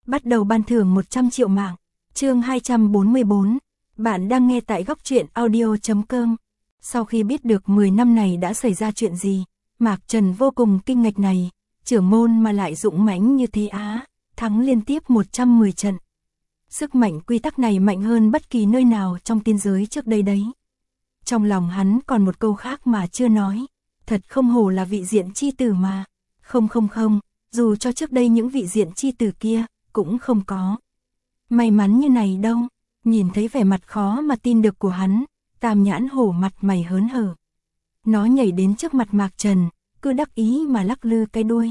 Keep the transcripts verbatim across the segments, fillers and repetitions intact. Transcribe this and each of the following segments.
bắt đầu ban thưởng một trăm triệu mạng. Chương hai trăm bốn mươi bốn. Bạn đang nghe tại góc truyện audio chấm com. Sau khi biết được mười năm này đã xảy ra chuyện gì, Mạc Trần vô cùng kinh ngạc này, trưởng môn mà lại dũng mãnh như thế á, thắng liên tiếp một trăm mười trận. Sức mạnh quy tắc này mạnh hơn bất kỳ nơi nào trong tiên giới trước đây đấy. Trong lòng hắn còn một câu khác mà chưa nói, thật không hổ là vị diện chi tử mà. Không không không, dù cho trước đây những vị diện chi tử kia cũng không có may mắn như này đâu. Nhìn thấy vẻ mặt khó mà tin được của hắn, Tam Nhãn hổ mặt mày hớn hở. Nó nhảy đến trước mặt Mạc Trần, cứ đắc ý mà lắc lư cái đuôi.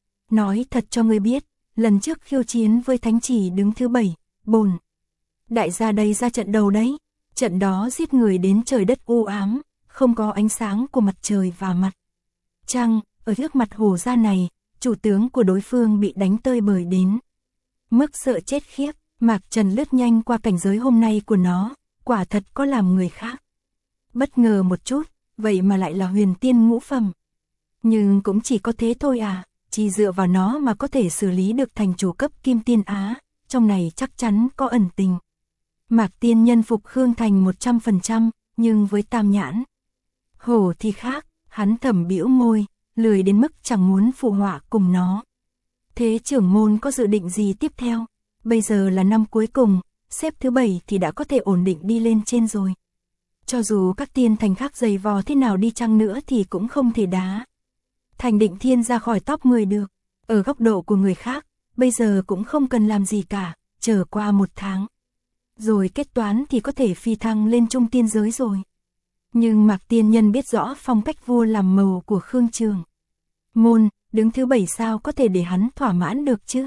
Nói thật cho ngươi biết, lần trước khiêu chiến với Thánh Chỉ đứng thứ bảy, bồn đại gia đây ra trận đầu đấy. Trận đó giết người đến trời đất u ám, không có ánh sáng của mặt trời và mặt trăng. Ở trước mặt hổ gia này, chủ tướng của đối phương bị đánh tơi bời đến mức sợ chết khiếp. Mạc Trần lướt nhanh qua cảnh giới hôm nay của nó, quả thật có làm người khác bất ngờ một chút, vậy mà lại là huyền tiên ngũ phẩm. Nhưng cũng chỉ có thế thôi à, chỉ dựa vào nó mà có thể xử lý được thành chủ cấp kim tiên á, trong này chắc chắn có ẩn tình. Mạc tiên nhân phục Khương Thành một trăm phần trăm, nhưng với Tam Nhãn hổ thì khác, hắn thầm bĩu môi, lười đến mức chẳng muốn phụ họa cùng nó. Thế trưởng môn có dự định gì tiếp theo? Bây giờ là năm cuối cùng, xếp thứ bảy thì đã có thể ổn định đi lên trên rồi. Cho dù các tiên thành khác dày vò thế nào đi chăng nữa thì cũng không thể đá Thành Định Thiên ra khỏi top mười được. Ở góc độ của người khác, bây giờ cũng không cần làm gì cả, chờ qua một tháng rồi kết toán thì có thể phi thăng lên trung tiên giới rồi. Nhưng Mạc tiên nhân biết rõ phong cách vua làm màu của Khương Trường môn, đứng thứ bảy sao có thể để hắn thỏa mãn được chứ?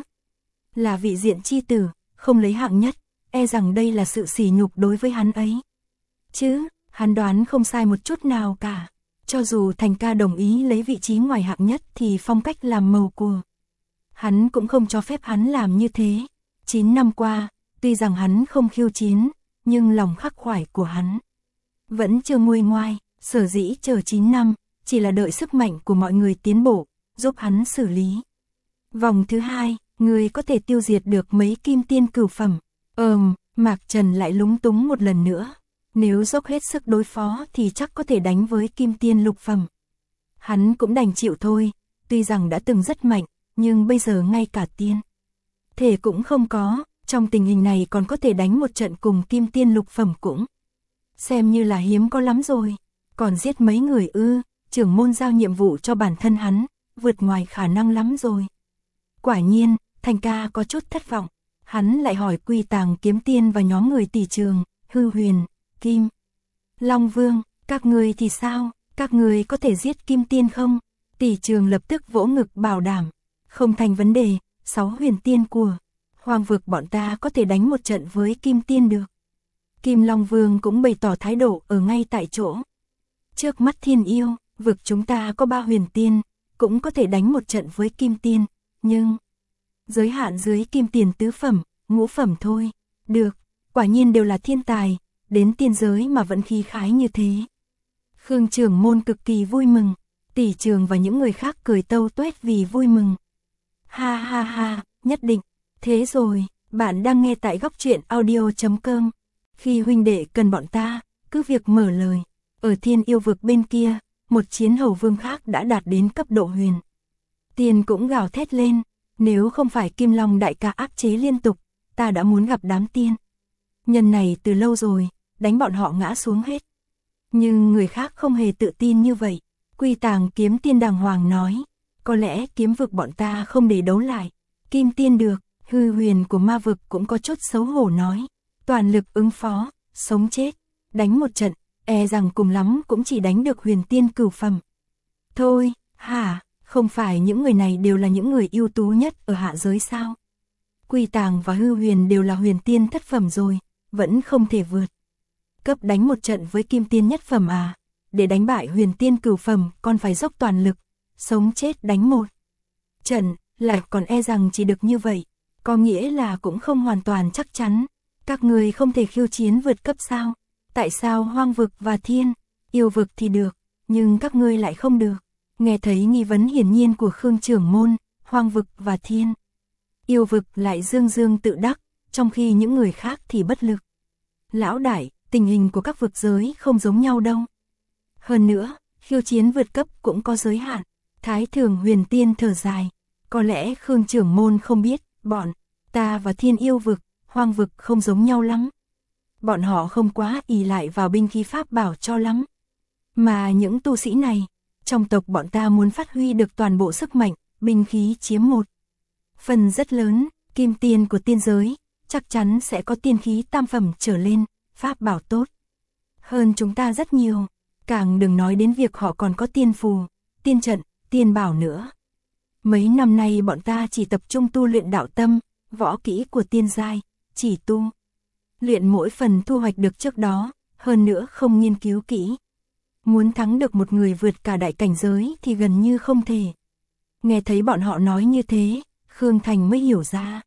Là vị diện chi tử, không lấy hạng nhất, e rằng đây là sự sỉ nhục đối với hắn ấy. Chứ, hắn đoán không sai một chút nào cả. Cho dù Thành ca đồng ý lấy vị trí ngoài hạng nhất thì phong cách làm màu của hắn cũng không cho phép hắn làm như thế. chín năm qua, tuy rằng hắn không khiêu chiến, nhưng lòng khắc khoải của hắn vẫn chưa nguôi ngoai. Sở dĩ chờ chín năm, chỉ là đợi sức mạnh của mọi người tiến bộ, giúp hắn xử lý vòng thứ hai. Người có thể tiêu diệt được mấy kim tiên cửu phẩm. Ờm, Mạc Trần lại lúng túng một lần nữa. Nếu dốc hết sức đối phó thì chắc có thể đánh với kim tiên lục phẩm. Hắn cũng đành chịu thôi, tuy rằng đã từng rất mạnh, nhưng bây giờ ngay cả tiên thể cũng không có. Trong tình hình này còn có thể đánh một trận cùng kim tiên lục phẩm cũng xem như là hiếm có lắm rồi. Còn giết mấy người ư? Trưởng môn giao nhiệm vụ cho bản thân hắn, vượt ngoài khả năng lắm rồi. Quả nhiên, Thành ca có chút thất vọng. Hắn lại hỏi Quy Tàng Kiếm Tiên và nhóm người Tỷ Trường, Hư Huyền, Kim Long Vương, các người thì sao? Các người có thể giết Kim Tiên không? Tỷ Trường lập tức vỗ ngực bảo đảm, không thành vấn đề, sáu huyền tiên của Hoang vực bọn ta có thể đánh một trận với Kim Tiên được. Kim Long Vương cũng bày tỏ thái độ ở ngay tại chỗ. Trước mắt Thiên Yêu, vực chúng ta có ba huyền tiên, cũng có thể đánh một trận với Kim Tiên, nhưng giới hạn dưới kim tiền tứ phẩm, ngũ phẩm thôi. Được, quả nhiên đều là thiên tài, đến tiên giới mà vẫn khí khái như thế. Khương trưởng môn cực kỳ vui mừng, Tỷ Trường và những người khác cười tâu tuét vì vui mừng. Ha ha ha, nhất định. Thế rồi, bạn đang nghe tại góc truyện audio chấm com. Khi huynh đệ cần bọn ta, cứ việc mở lời. Ở Thiên Yêu vực bên kia, một chiến hầu vương khác đã đạt đến cấp độ huyền tiên cũng gào thét lên. Nếu không phải Kim Long đại ca áp chế liên tục, ta đã muốn gặp đám tiên nhân này từ lâu rồi, đánh bọn họ ngã xuống hết. Nhưng người khác không hề tự tin như vậy. Quy Tàng Kiếm Tiên đàng hoàng nói, có lẽ kiếm vực bọn ta không để đấu lại Kim Tiên được. Hư Huyền của ma vực cũng có chút xấu hổ nói, toàn lực ứng phó, sống chết đánh một trận, e rằng cùng lắm cũng chỉ đánh được huyền tiên cửu phẩm thôi. Hả? Không phải những người này đều là những người ưu tú nhất ở hạ giới sao? Quy Tàng và Hư Huyền đều là huyền tiên thất phẩm rồi, vẫn không thể vượt cấp đánh một trận với kim tiên nhất phẩm à? Để đánh bại huyền tiên cửu phẩm còn phải dốc toàn lực, sống chết đánh một trận, lại còn e rằng chỉ được như vậy, có nghĩa là cũng không hoàn toàn chắc chắn. Các người không thể khiêu chiến vượt cấp sao? Tại sao Hoang vực và Thiên Yêu vực thì được, nhưng các ngươi lại không được? Nghe thấy nghi vấn hiển nhiên của Khương trưởng môn, Hoang vực và Thiên yêu vực lại dương dương tự đắc, trong khi những người khác thì bất lực. Lão đại, tình hình của các vực giới không giống nhau đâu. Hơn nữa, khiêu chiến vượt cấp cũng có giới hạn. Thái Thường Huyền Tiên thở dài, có lẽ Khương trưởng môn không biết, bọn ta và Thiên Yêu vực, Hoang vực không giống nhau lắm. Bọn họ không quá ỷ lại vào binh khí pháp bảo cho lắm. Mà những tu sĩ này, trong tộc bọn ta muốn phát huy được toàn bộ sức mạnh, binh khí chiếm một phần rất lớn, kim tiên của tiên giới, chắc chắn sẽ có tiên khí tam phẩm trở lên, pháp bảo tốt hơn chúng ta rất nhiều, càng đừng nói đến việc họ còn có tiên phù, tiên trận, tiên bảo nữa. Mấy năm nay bọn ta chỉ tập trung tu luyện đạo tâm, võ kỹ của tiên giai, chỉ tu luyện mỗi phần thu hoạch được trước đó, hơn nữa không nghiên cứu kỹ. Muốn thắng được một người vượt cả đại cảnh giới thì gần như không thể. Nghe thấy bọn họ nói như thế, Khương Thành mới hiểu ra.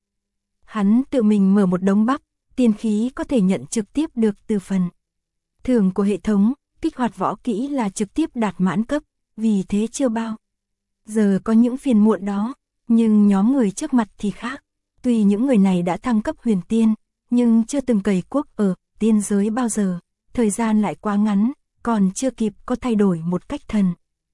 Hắn tự mình mở một đống bắp, tiên khí có thể nhận trực tiếp được từ phần thưởng của hệ thống, kích hoạt võ kỹ là trực tiếp đạt mãn cấp, vì thế chưa bao giờ có những phiền muộn đó, nhưng nhóm người trước mặt thì khác. Tuy những người này đã thăng cấp huyền tiên, nhưng chưa từng cày cuốc ở tiên giới bao giờ, thời gian lại quá ngắn, còn chưa kịp có thay đổi một cách thần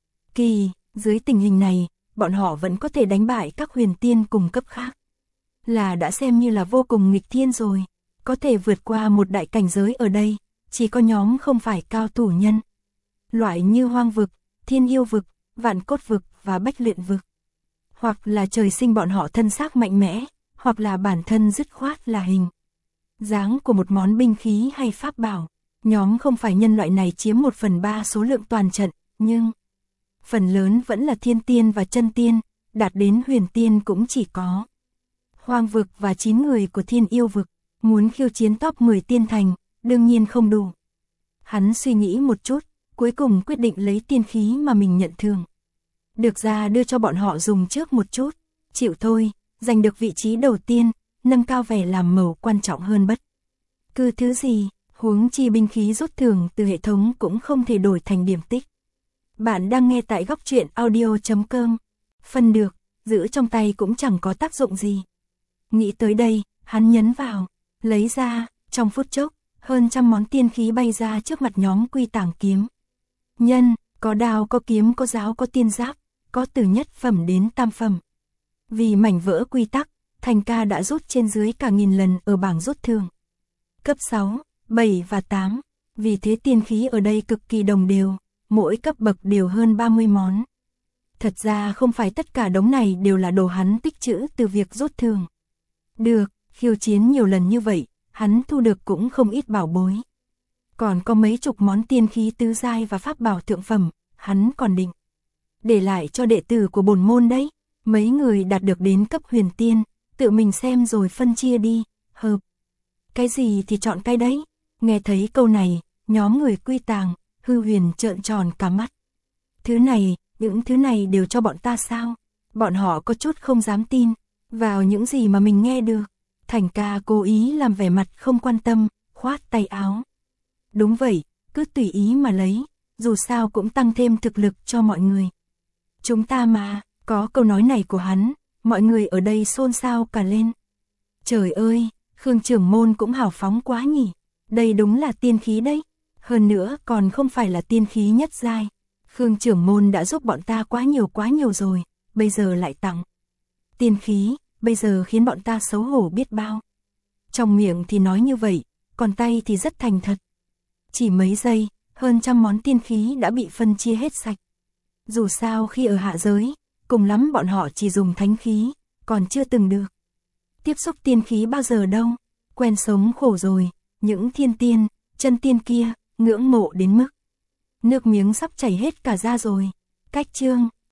kỳ. Dưới tình hình này, bọn họ vẫn có thể đánh bại các huyền tiên cùng cấp khác. Là đã xem như là vô cùng nghịch thiên rồi, có thể vượt qua một đại cảnh giới ở đây, chỉ có nhóm không phải cao thủ nhân. Loại như Hoang vực, Thiên Yêu vực, Vạn Cốt vực và Bách Luyện vực. Hoặc là trời sinh bọn họ thân xác mạnh mẽ, hoặc là bản thân dứt khoát là hình dáng của một món binh khí hay pháp bảo. Nhóm không phải nhân loại này chiếm một phần ba số lượng toàn trận, nhưng phần lớn vẫn là thiên tiên và chân tiên, đạt đến huyền tiên cũng chỉ có Hoang vực và chín người của Thiên Yêu vực. Muốn khiêu chiến top mười tiên thành, đương nhiên không đủ. Hắn suy nghĩ một chút, cuối cùng quyết định lấy tiên khí mà mình nhận thường. Được ra đưa cho bọn họ dùng trước một chút, chịu thôi, giành được vị trí đầu tiên, nâng cao vẻ làm màu quan trọng hơn bất cứ thứ gì, huống chi binh khí rút thưởng từ hệ thống cũng không thể đổi thành điểm tích. Bạn đang nghe tại góc truyện audio chấm com. Phân được, giữ trong tay cũng chẳng có tác dụng gì. Nghĩ tới đây, hắn nhấn vào, lấy ra, trong phút chốc, hơn trăm món tiên khí bay ra trước mặt nhóm Quy Tàng Kiếm Nhân, có đao, có kiếm, có giáo, có tiên giáp, có từ nhất phẩm đến tam phẩm. Vì mảnh vỡ quy tắc, Thành ca đã rút trên dưới cả nghìn lần ở bảng rút thưởng. Cấp sáu, bảy và tám, vì thế tiên khí ở đây cực kỳ đồng đều, mỗi cấp bậc đều hơn ba mươi món. Thật ra không phải tất cả đống này đều là đồ hắn tích trữ từ việc rút thưởng. Được, khiêu chiến nhiều lần như vậy, hắn thu được cũng không ít bảo bối. Còn có mấy chục món tiên khí tứ giai và pháp bảo thượng phẩm, hắn còn định để lại cho đệ tử của bổn môn đấy. Mấy người đạt được đến cấp huyền tiên, tự mình xem rồi phân chia đi, hợp cái gì thì chọn cái đấy. Nghe thấy câu này, nhóm người Quy Tàng, Hư Huyền trợn tròn cả mắt. Thứ này, những thứ này đều cho bọn ta sao? Bọn họ có chút không dám tin vào những gì mà mình nghe được. Thành ca cố ý làm vẻ mặt không quan tâm, khoát tay áo. Đúng vậy, cứ tùy ý mà lấy, dù sao cũng tăng thêm thực lực cho mọi người. Chúng ta mà, có câu nói này của hắn, mọi người ở đây xôn xao cả lên. Trời ơi, Khương trưởng môn cũng hào phóng quá nhỉ, đây đúng là tiên khí đấy, hơn nữa còn không phải là tiên khí nhất giai. Khương trưởng môn đã giúp bọn ta quá nhiều quá nhiều rồi, bây giờ lại tặng tiên khí, bây giờ khiến bọn ta xấu hổ biết bao. Trong miệng thì nói như vậy, còn tay thì rất thành thật. Chỉ mấy giây, hơn trăm món tiên khí đã bị phân chia hết sạch. Dù sao khi ở hạ giới, cùng lắm bọn họ chỉ dùng thánh khí, còn chưa từng được tiếp xúc tiên khí bao giờ đâu, quen sống khổ rồi. Những thiên tiên, chân tiên kia, ngưỡng mộ đến mức nước miếng sắp chảy hết cả ra rồi. Cách chương